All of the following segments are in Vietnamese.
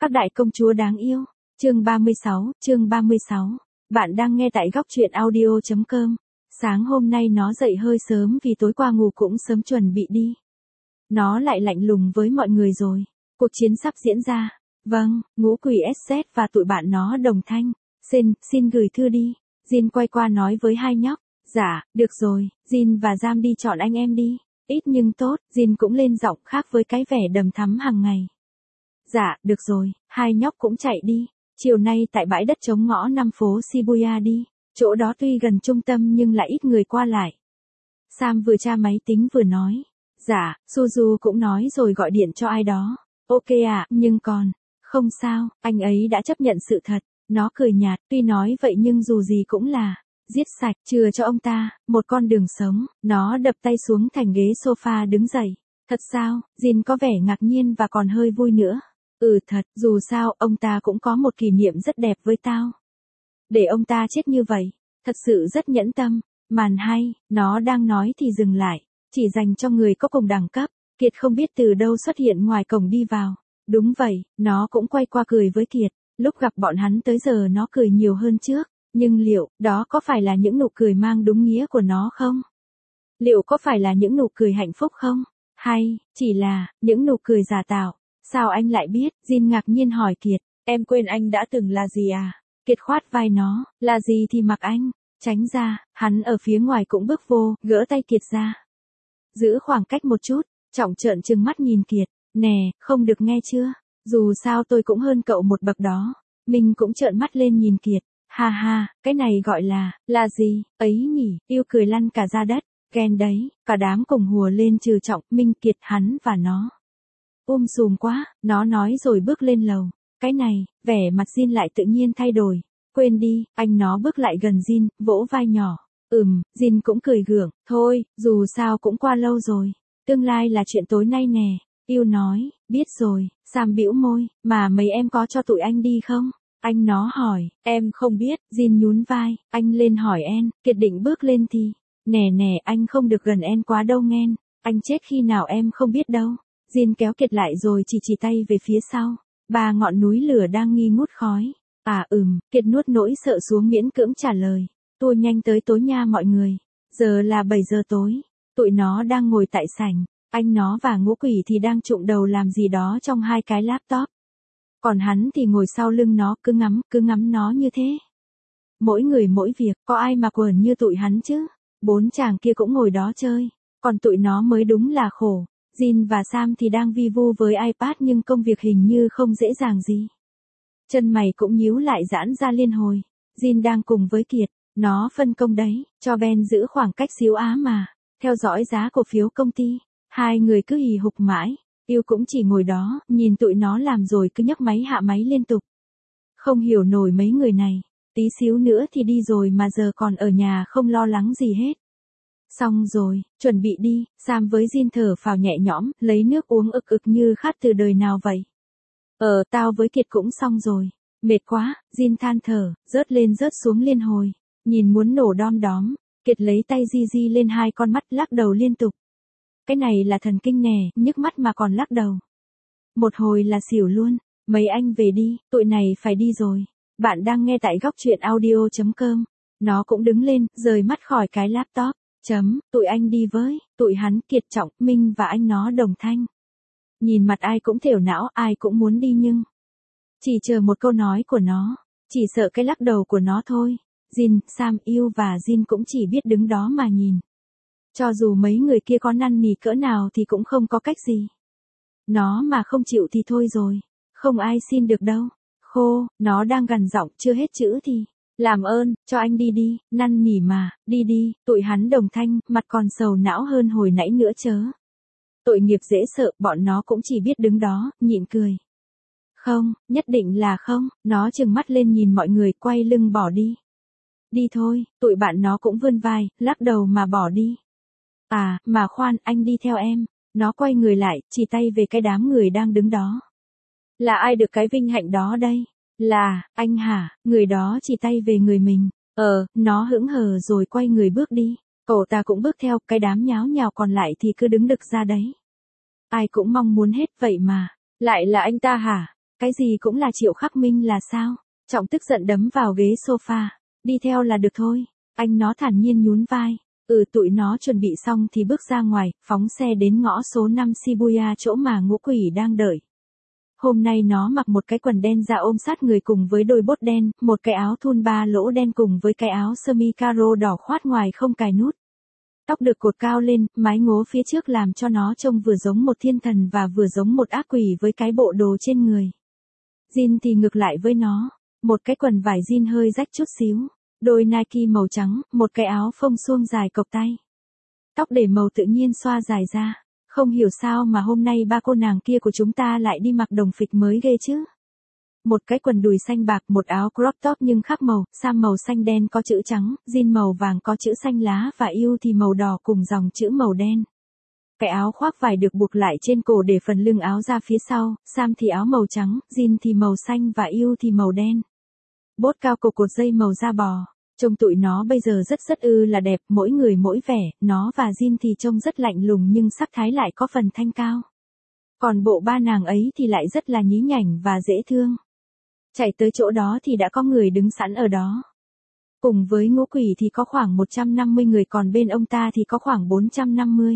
Các đại công chúa đáng yêu. Chương 36. Bạn đang nghe tại góc truyện audio.com. Sáng hôm nay nó dậy hơi sớm vì tối qua ngủ cũng sớm chuẩn bị đi. Nó lại lạnh lùng với mọi người rồi. Cuộc chiến sắp diễn ra. Vâng, ngũ quỷ SZ và tụi bạn nó đồng thanh. Xin gửi thư đi. Jin quay qua nói với hai nhóc. Dạ, được rồi, Jin và Jam đi chọn anh em đi. Ít nhưng tốt, Jin cũng lên giọng khác với cái vẻ đầm thắm hàng ngày. Dạ, được rồi, hai nhóc cũng chạy đi. Chiều nay tại bãi đất trống ngõ 5 phố Shibuya đi. Chỗ đó tuy gần trung tâm nhưng lại ít người qua lại. Sam vừa tra máy tính vừa nói. Dạ, Suzu cũng nói rồi gọi điện cho ai đó. Ok ạ, nhưng còn. Không sao, anh ấy đã chấp nhận sự thật. Nó cười nhạt, tuy nói vậy nhưng dù gì cũng là giết sạch, chừa cho ông ta một con đường sống. Nó đập tay xuống thành ghế sofa đứng dậy. Thật sao? Jin có vẻ ngạc nhiên và còn hơi vui nữa. Thật, dù sao, ông ta cũng có một kỷ niệm rất đẹp với tao. Để ông ta chết như vậy, thật sự rất nhẫn tâm. Màn hay, nó đang nói thì dừng lại. Chỉ dành cho người có cùng đẳng cấp. Kiệt không biết từ đâu xuất hiện ngoài cổng đi vào. Đúng vậy, nó cũng quay qua cười với Kiệt. Lúc gặp bọn hắn tới giờ nó cười nhiều hơn trước. Nhưng liệu, đó có phải là những nụ cười mang đúng nghĩa của nó không? Liệu có phải là những nụ cười hạnh phúc không? Hay, chỉ là, những nụ cười giả tạo? Sao anh lại biết? Jin ngạc nhiên hỏi Kiệt. Em quên anh đã từng là gì à? Kiệt khoát vai nó. Là gì thì mặc anh. Tránh ra, hắn ở phía ngoài cũng bước vô, gỡ tay Kiệt ra. Giữ khoảng cách một chút, Trọng trợn trừng mắt nhìn Kiệt. Nè, không được nghe chưa? Dù sao tôi cũng hơn cậu một bậc đó. Mình cũng trợn mắt lên nhìn Kiệt. Ha ha, cái này gọi là gì, ấy nhỉ, yêu cười lăn cả ra đất, ghen đấy, cả đám cùng hùa lên trừ Trọng, Minh, Kiệt, hắn và nó. Sùm quá, nó nói rồi bước lên lầu. Cái này, vẻ mặt Jin lại tự nhiên thay đổi. Quên đi, anh nó bước lại gần Jin, vỗ vai nhỏ. Jin cũng cười gượng, thôi, dù sao cũng qua lâu rồi. Tương lai là chuyện tối nay nè. Yêu nói, biết rồi, Sam bĩu môi, mà mấy em có cho tụi anh đi không? Anh nó hỏi, em không biết, Jin nhún vai, anh lên hỏi em, Kiệt định bước lên thì, nè, anh không được gần em quá đâu nghen, anh chết khi nào em không biết đâu. Jin kéo Kiệt lại rồi chỉ tay về phía sau, 3 ngọn núi lửa đang nghi ngút khói. Kiệt nuốt nỗi sợ xuống miễn cưỡng trả lời, tua nhanh tới tối nha mọi người, giờ là 7 giờ tối, tụi nó đang ngồi tại sảnh, anh nó và ngũ quỷ thì đang trụng đầu làm gì đó trong 2 cái laptop. Còn hắn thì ngồi sau lưng nó cứ ngắm nó như thế. Mỗi người mỗi việc, có ai mà quờn như tụi hắn chứ? 4 chàng kia cũng ngồi đó chơi, còn tụi nó mới đúng là khổ. Jin và Sam thì đang vi vu với iPad nhưng công việc hình như không dễ dàng gì. Chân mày cũng nhíu lại giãn ra liên hồi. Jin đang cùng với Kiệt, nó phân công đấy, cho Ben giữ khoảng cách xíu á mà, theo dõi giá cổ phiếu công ty. Hai người cứ hì hục mãi. Yêu cũng chỉ ngồi đó, nhìn tụi nó làm rồi cứ nhấc máy hạ máy liên tục. Không hiểu nổi mấy người này, tí xíu nữa thì đi rồi mà giờ còn ở nhà không lo lắng gì hết. Xong rồi, chuẩn bị đi, Sam với Jin thở phào nhẹ nhõm, lấy nước uống ực như khát từ đời nào vậy. Tao với Kiệt cũng xong rồi. Mệt quá, Jin than thở, rớt lên rớt xuống liên hồi. Nhìn muốn nổ đom đóm, Kiệt lấy tay di lên 2 con mắt lắc đầu liên tục. Cái này là thần kinh nè, nhức mắt mà còn lắc đầu. Một hồi là xỉu luôn. Mấy anh về đi, tụi này phải đi rồi. Bạn đang nghe tại góc truyện audio.com. Nó cũng đứng lên, rời mắt khỏi cái laptop. Tụi anh đi với, tụi hắn Kiệt, Trọng, Minh và anh nó đồng thanh. Nhìn mặt ai cũng thểu não, ai cũng muốn đi nhưng chỉ chờ một câu nói của nó. Chỉ sợ cái lắc đầu của nó thôi. Jin, Sam, Yêu và Jin cũng chỉ biết đứng đó mà nhìn. Cho dù mấy người kia có năn nỉ cỡ nào thì cũng không có cách gì. Nó mà không chịu thì thôi rồi. Không ai xin được đâu. Khô, nó đang gằn giọng chưa hết chữ thì. Làm ơn, cho anh đi đi, năn nỉ mà, đi, tụi hắn đồng thanh, mặt còn sầu não hơn hồi nãy nữa chớ. Tội nghiệp dễ sợ, bọn nó cũng chỉ biết đứng đó, nhịn cười. Không, nhất định là không, nó trừng mắt lên nhìn mọi người quay lưng bỏ đi. Đi thôi, tụi bạn nó cũng vươn vai, lắc đầu mà bỏ đi. Mà khoan, anh đi theo em. Nó quay người lại, chỉ tay về cái đám người đang đứng đó. Là ai được cái vinh hạnh đó đây? Là, anh hả? Người đó chỉ tay về người mình. Nó hững hờ rồi quay người bước đi. Cậu ta cũng bước theo, cái đám nháo nhào còn lại thì cứ đứng đực ra đấy. Ai cũng mong muốn hết vậy mà. Lại là anh ta hả? Cái gì cũng là Triệu Khắc Minh là sao? Trọng tức giận đấm vào ghế sofa. Đi theo là được thôi. Anh nó thản nhiên nhún vai. Tụi nó chuẩn bị xong thì bước ra ngoài, phóng xe đến ngõ số 5 Shibuya chỗ mà Ngũ Quỷ đang đợi. Hôm nay nó mặc một cái quần đen da ôm sát người cùng với đôi bốt đen, một cái áo thun 3 lỗ đen cùng với cái áo sơ mi caro đỏ khoát ngoài không cài nút. Tóc được cột cao lên, mái ngố phía trước làm cho nó trông vừa giống một thiên thần và vừa giống một ác quỷ với cái bộ đồ trên người. Jean thì ngược lại với nó, một cái quần vải jean hơi rách chút xíu, đôi Nike màu trắng, một cái áo phông suông dài cộc tay. Tóc để màu tự nhiên xoa dài ra. Không hiểu sao mà hôm nay ba cô nàng kia của chúng ta lại đi mặc đồng phục mới ghê chứ. Một cái quần đùi xanh bạc, một áo crop top nhưng khác màu, sam màu xanh đen có chữ trắng, jean màu vàng có chữ xanh lá và yêu thì màu đỏ cùng dòng chữ màu đen. Cái áo khoác vải được buộc lại trên cổ để phần lưng áo ra phía sau, sam thì áo màu trắng, jean thì màu xanh và yêu thì màu đen. Bốt cao cổ cột dây màu da bò. Trông tụi nó bây giờ rất là đẹp, mỗi người mỗi vẻ, nó và Jin thì trông rất lạnh lùng nhưng sắc thái lại có phần thanh cao. Còn bộ ba nàng ấy thì lại rất là nhí nhảnh và dễ thương. Chạy tới chỗ đó thì đã có người đứng sẵn ở đó. Cùng với Ngũ Quỷ thì có khoảng 150 người, còn bên ông ta thì có khoảng 450.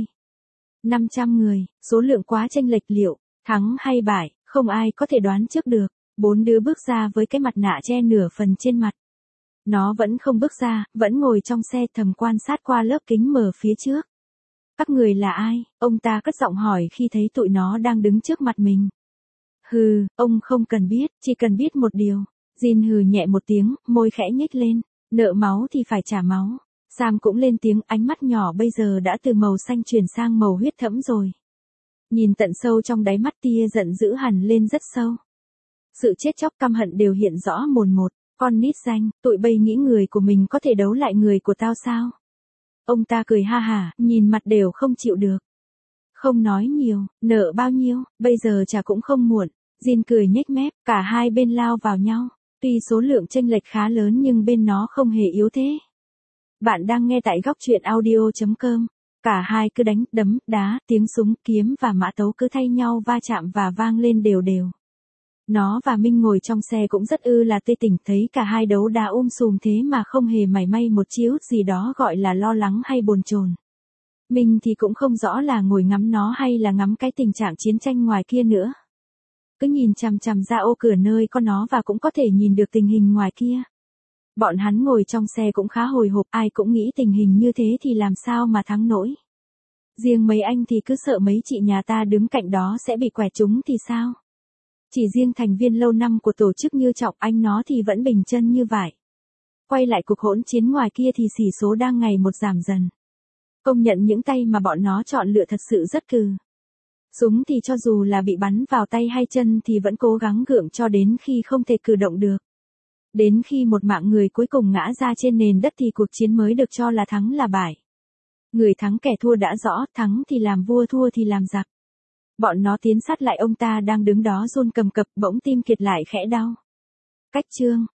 500 người, số lượng quá chênh lệch, liệu thắng hay bại, không ai có thể đoán trước được. 4 đứa bước ra với cái mặt nạ che nửa phần trên mặt. Nó vẫn không bước ra, vẫn ngồi trong xe thầm quan sát qua lớp kính mờ phía trước. Các người là ai? Ông ta cất giọng hỏi khi thấy tụi nó đang đứng trước mặt mình. Hừ, ông không cần biết, chỉ cần biết một điều. Jin hừ nhẹ một tiếng, môi khẽ nhếch lên. Nợ máu thì phải trả máu. Sam cũng lên tiếng, ánh mắt nhỏ bây giờ đã từ màu xanh chuyển sang màu huyết thẫm rồi. Nhìn tận sâu trong đáy mắt, tia giận dữ hằn lên rất sâu. Sự chết chóc căm hận đều hiện rõ mồn một. Con nít danh, tụi bay nghĩ người của mình có thể đấu lại người của tao sao? Ông ta cười ha hả, nhìn mặt đều không chịu được. Không nói nhiều, nợ bao nhiêu, bây giờ trả cũng không muộn. Jin cười nhếch mép, cả hai bên lao vào nhau. Tuy số lượng chênh lệch khá lớn nhưng bên nó không hề yếu thế. Bạn đang nghe tại góc truyện audio.com. Cả hai cứ đánh, đấm, đá, tiếng súng, kiếm và mã tấu cứ thay nhau va chạm và vang lên đều đều. Nó và Minh ngồi trong xe cũng rất là tê tỉnh, thấy cả hai đấu đá sùm thế mà không hề mảy may một chiếu gì đó gọi là lo lắng hay bồn chồn. Minh thì cũng không rõ là ngồi ngắm nó hay là ngắm cái tình trạng chiến tranh ngoài kia nữa. Cứ nhìn chằm chằm ra ô cửa nơi có nó và cũng có thể nhìn được tình hình ngoài kia. Bọn hắn ngồi trong xe cũng khá hồi hộp, ai cũng nghĩ tình hình như thế thì làm sao mà thắng nổi. Riêng mấy anh thì cứ sợ mấy chị nhà ta đứng cạnh đó sẽ bị quẹt trúng thì sao. Chỉ riêng thành viên lâu năm của tổ chức như Trọng Anh nó thì vẫn bình chân như vậy. Quay lại cuộc hỗn chiến ngoài kia thì sỉ số đang ngày một giảm dần. Công nhận những tay mà bọn nó chọn lựa thật sự rất cừ. Súng thì cho dù là bị bắn vào tay hay chân thì vẫn cố gắng gượng cho đến khi không thể cử động được. Đến khi một mạng người cuối cùng ngã ra trên nền đất thì cuộc chiến mới được cho là thắng là bại. Người thắng kẻ thua đã rõ, thắng thì làm vua, thua thì làm giặc. Bọn nó tiến sát lại ông ta đang đứng đó run cầm cập, bỗng tim Kiệt lại khẽ đau. Cách chương